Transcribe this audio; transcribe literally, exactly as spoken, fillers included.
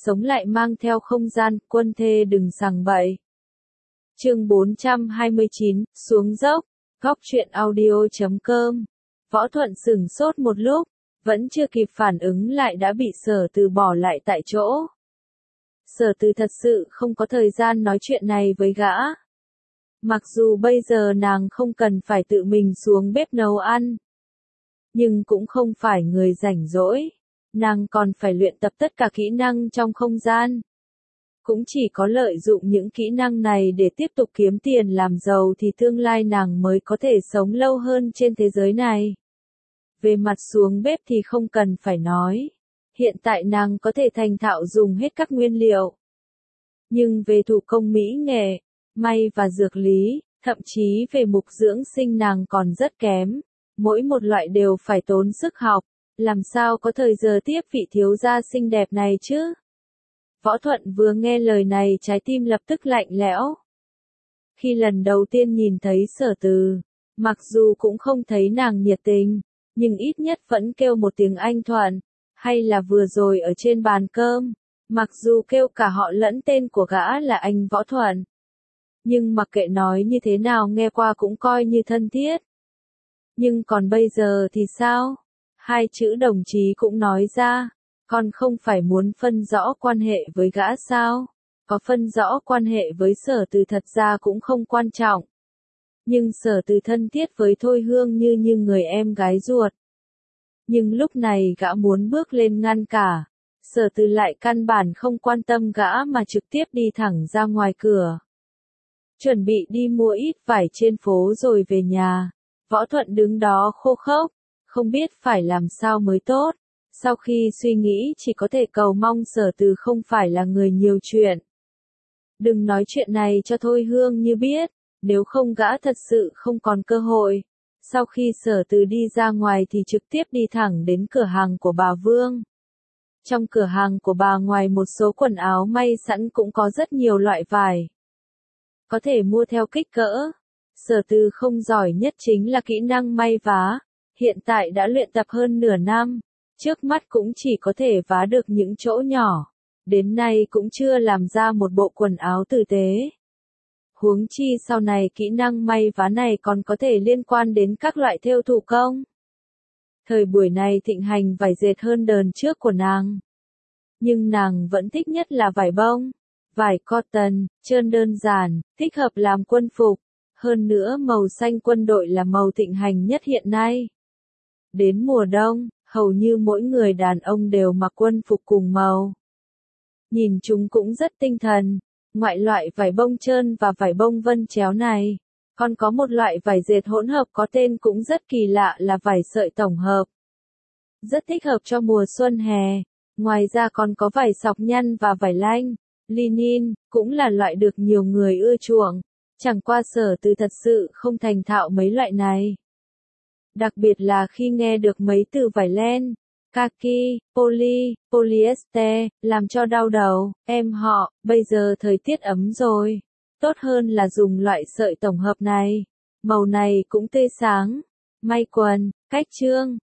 sống lại mang theo không gian, quân thê đừng sằng bậy. Chương bốn trăm hai mươi chín, xuống dốc, góc truyện audio chấm com. Võ Thuận sửng sốt một lúc, vẫn chưa kịp phản ứng lại đã bị Sở Từ bỏ lại tại chỗ. Sở Từ thật sự không có thời gian nói chuyện này với gã. Mặc dù bây giờ nàng không cần phải tự mình xuống bếp nấu ăn, nhưng cũng không phải người rảnh rỗi, nàng còn phải luyện tập tất cả kỹ năng trong không gian. Cũng chỉ có lợi dụng những kỹ năng này để tiếp tục kiếm tiền làm giàu thì tương lai nàng mới có thể sống lâu hơn trên thế giới này. Về mặt xuống bếp thì không cần phải nói. Hiện tại nàng có thể thành thạo dùng hết các nguyên liệu. Nhưng về thủ công mỹ nghệ, may và dược lý, thậm chí về mục dưỡng sinh nàng còn rất kém. Mỗi một loại đều phải tốn sức học, làm sao có thời giờ tiếp vị thiếu gia xinh đẹp này chứ? Võ Thuận vừa nghe lời này trái tim lập tức lạnh lẽo. Khi lần đầu tiên nhìn thấy Sở Từ, mặc dù cũng không thấy nàng nhiệt tình, nhưng ít nhất vẫn kêu một tiếng anh Thuận, hay là vừa rồi ở trên bàn cơm, mặc dù kêu cả họ lẫn tên của gã là anh Võ Thuận. Nhưng mặc kệ nói như thế nào nghe qua cũng coi như thân thiết. Nhưng còn bây giờ thì sao? Hai chữ đồng chí cũng nói ra, còn không phải muốn phân rõ quan hệ với gã sao? Có phân rõ quan hệ với Sở Từ thật ra cũng không quan trọng. Nhưng Sở Từ thân thiết với Thôi Hương như như người em gái ruột. Nhưng lúc này gã muốn bước lên ngăn cả, Sở Từ lại căn bản không quan tâm gã mà trực tiếp đi thẳng ra ngoài cửa. Chuẩn bị đi mua ít vải trên phố rồi về nhà. Võ Thuận đứng đó khô khốc, không biết phải làm sao mới tốt. Sau khi suy nghĩ chỉ có thể cầu mong Sở Từ không phải là người nhiều chuyện. Đừng nói chuyện này cho Thôi Hương Như biết, nếu không gã thật sự không còn cơ hội. Sau khi Sở Từ đi ra ngoài thì trực tiếp đi thẳng đến cửa hàng của bà Vương. Trong cửa hàng của bà ngoài một số quần áo may sẵn cũng có rất nhiều loại vải. Có thể mua theo kích cỡ. Sở Từ không giỏi nhất chính là kỹ năng may vá, hiện tại đã luyện tập hơn nửa năm, trước mắt cũng chỉ có thể vá được những chỗ nhỏ, đến nay cũng chưa làm ra một bộ quần áo tử tế. Huống chi sau này kỹ năng may vá này còn có thể liên quan đến các loại thêu thủ công. Thời buổi này thịnh hành vải dệt hơn đờn trước của nàng. Nhưng nàng vẫn thích nhất là vải bông, vải cotton, trơn đơn giản, thích hợp làm quân phục. Hơn nữa màu xanh quân đội là màu thịnh hành nhất hiện nay. Đến mùa đông, hầu như mỗi người đàn ông đều mặc quân phục cùng màu. Nhìn chúng cũng rất tinh thần. Ngoại loại vải bông trơn và vải bông vân chéo này, còn có một loại vải dệt hỗn hợp có tên cũng rất kỳ lạ là vải sợi tổng hợp. Rất thích hợp cho mùa xuân hè. Ngoài ra còn có vải sọc nhăn và vải lanh, linen, cũng là loại được nhiều người ưa chuộng. Chẳng qua Sở Từ thật sự không thành thạo mấy loại này. Đặc biệt là khi nghe được mấy từ vải len, kaki, poly, polyester, làm cho đau đầu. Em họ, bây giờ thời tiết ấm rồi. Tốt hơn là dùng loại sợi tổng hợp này. Màu này cũng tươi sáng. May quần, cách trương,